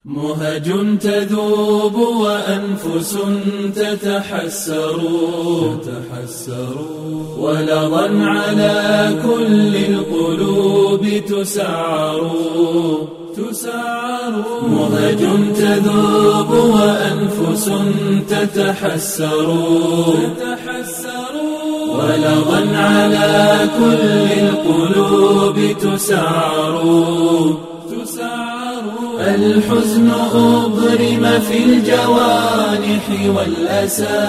مهج تذوب وأنفس تتحسر ولظى على كل القلوب تسعر مهج تذوب وأنفس تتحسر ولظى على كل القلوب تسعر الحزن أضرم في الجوانح والأسى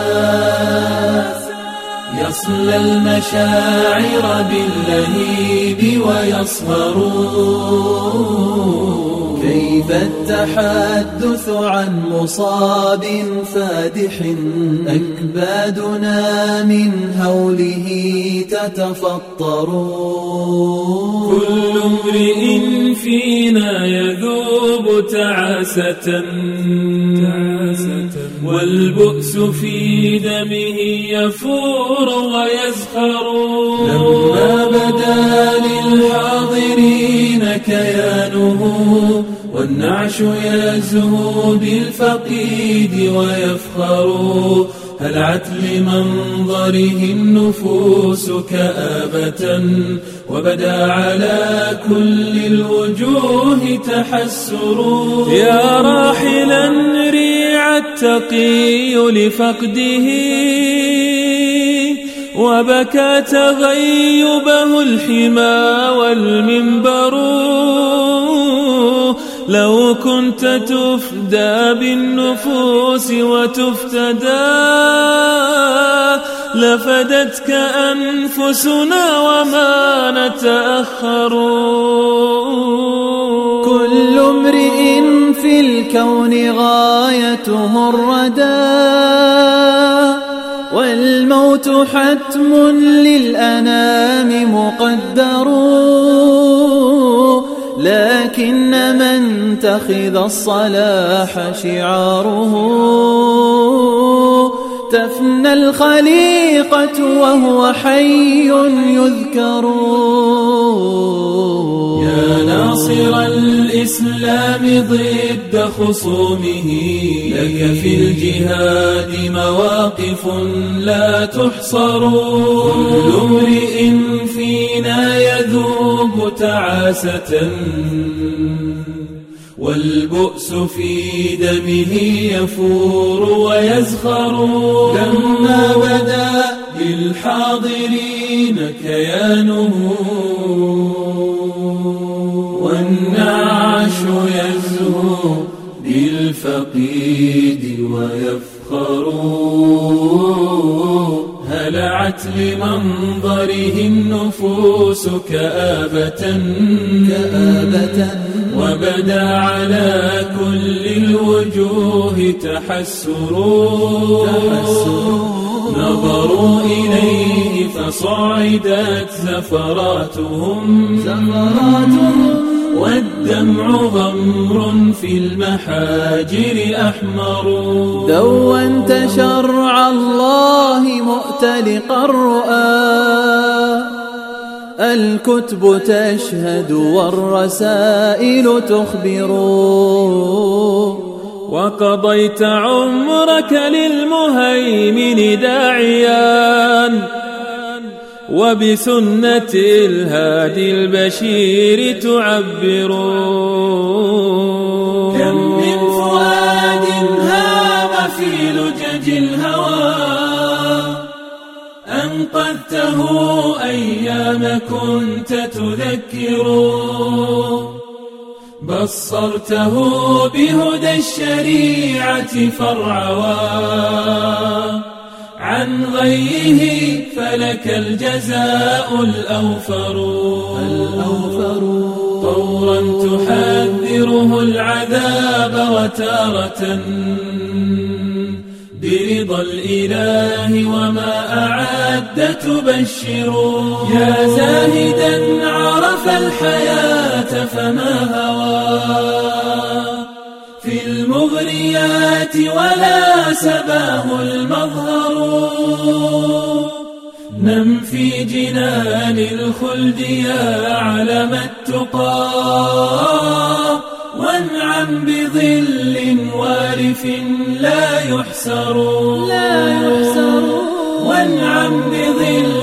يصلى المشاعر باللهيب ويصهر كيف التحدث عن مصاب فادح أكبادنا من هوله تتفطر كل امرئ فينا يذوب تعاسة والبؤس في دمه يفور ويزخر لما بدا للحاضرين كيانه والنعش يزهو بالفقيد ويفخر هلعت لمنظره النفوس كآبة وبدا على كل الوجوه تحسر يا راحلا ريع التقي لفقده وبكى تغيبه الحمى والمنبر لو كنت تفدى بالنفوس وتفتدى لفدتك أنفسنا وما نتأخر كل امرئ في الكون غايته الردى والموت حتم للأنام مقدر لكن من اتخذ الصلاح شعاره تفنى الخليقة وهو حي يذكر يا ناصر الإسلام ضد خصومه لك في الجهاد مواقف لا تحصر كل امرئ فينا يذوب تعاسة والبؤس في دمه يفور ويزخر لما بدا للحاضرين كيانه والنعش يزهو بالفقيد ويفخر هلعت لمنظره النفوس كآبة وبدا على كل الوجوه تحسر نظروا إليه فصعدت زفراتهم والدمع غمر في المحاجر أحمر دونت شرع الله مؤتلق الرؤى الكتب تشهد والرسائل تخبر وقضيت عمرك للمهيمن داعيا وبسنة الهادي البشير تعبر كم من فؤاد هام في لجج الهوى أنقذته أيام كنت تذكر بصرته بهدى الشريعة فارعوى عن غيه فلك الجزاء الأوفر طورا تحذره العذاب وتارة برضا الإله وما أعد تبشر يا زاهدا عرف الحياة فما هوى في المغريات ولا سباه المظهر نم في جنان الخلد يا علم التقى وانعم وانعم بظل وارف لا يحسر وانعم بظل